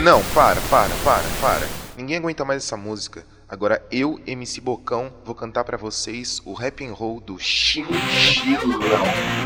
Não, para. Ninguém aguenta mais essa música. Agora eu, MC Bocão, vou cantar pra vocês o rap and roll do Chinchilão.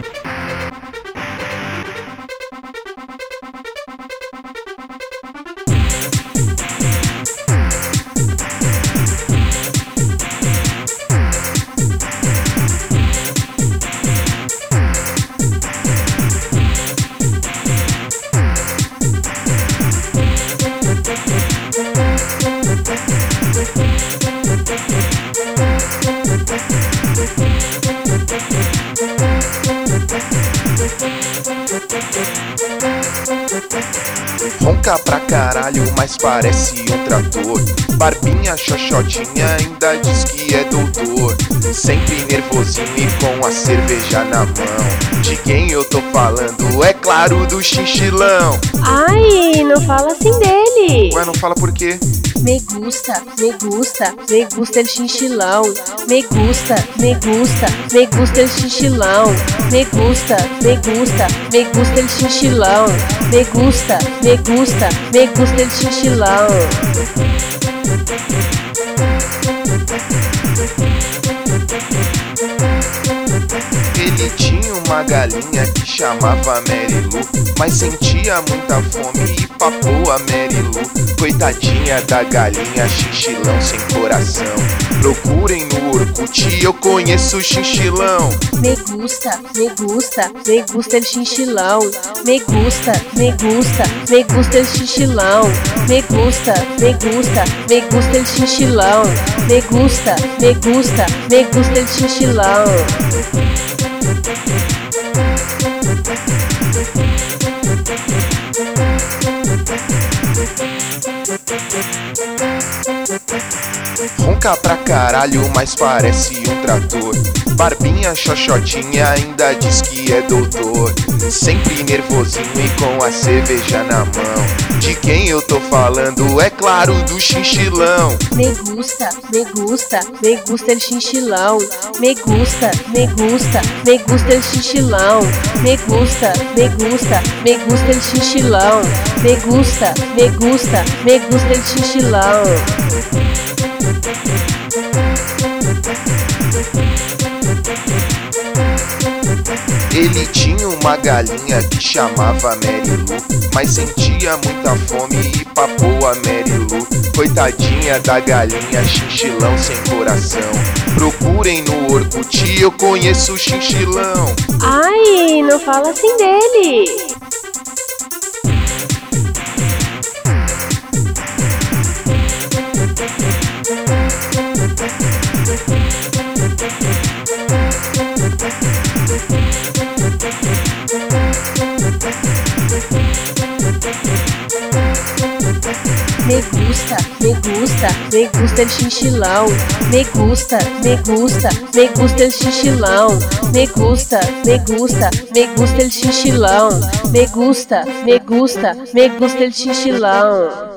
Ronca pra caralho, mas parece um trator. Barbinha xoxotinha, ainda diz que é doutor. Sempre nervosinho e com a cerveja na mão. De quem eu tô falando? É claro, do Chinchilão. Ai, não fala assim dele. Ué, não fala por quê? Me gusta el chinchilão. Me gusta el chinchilão. Me gusta el chinchilão. Me gusta el chinchilão. Ele tinha uma galinha que chamava Marilu, mas sentia muita fome e papou a Marilu. Coitadinha da galinha, Chinchilão sem coração. Procurem no Orkut, eu conheço o Chinchilão. Me gusta el chinchilão. Me gusta el chinchilão. Me gusta el chinchilão. Me gusta el chinchilão. Ronca pra caralho, mas parece um trator. Barbinha xoxotinha, ainda diz que é doutor. Sempre nervosinho e com a cerveja na mão. De quem eu tô falando? É claro, do Chinchilão. Me gusta el chinchilão. Me gusta el chinchilão. Me gusta el chinchilão. Me gusta el chinchilão. Ele tinha uma galinha que chamava Marilu, mas sentia muita fome e papou a Marilu. Coitadinha da galinha, Chinchilão sem coração. Procurem no Orkut, eu conheço o Chinchilão. Ai, não fala assim dele. Me gusta el chinchilão. Me gusta el chinchilão. Me gusta el chinchilão. Me gusta el chinchilão.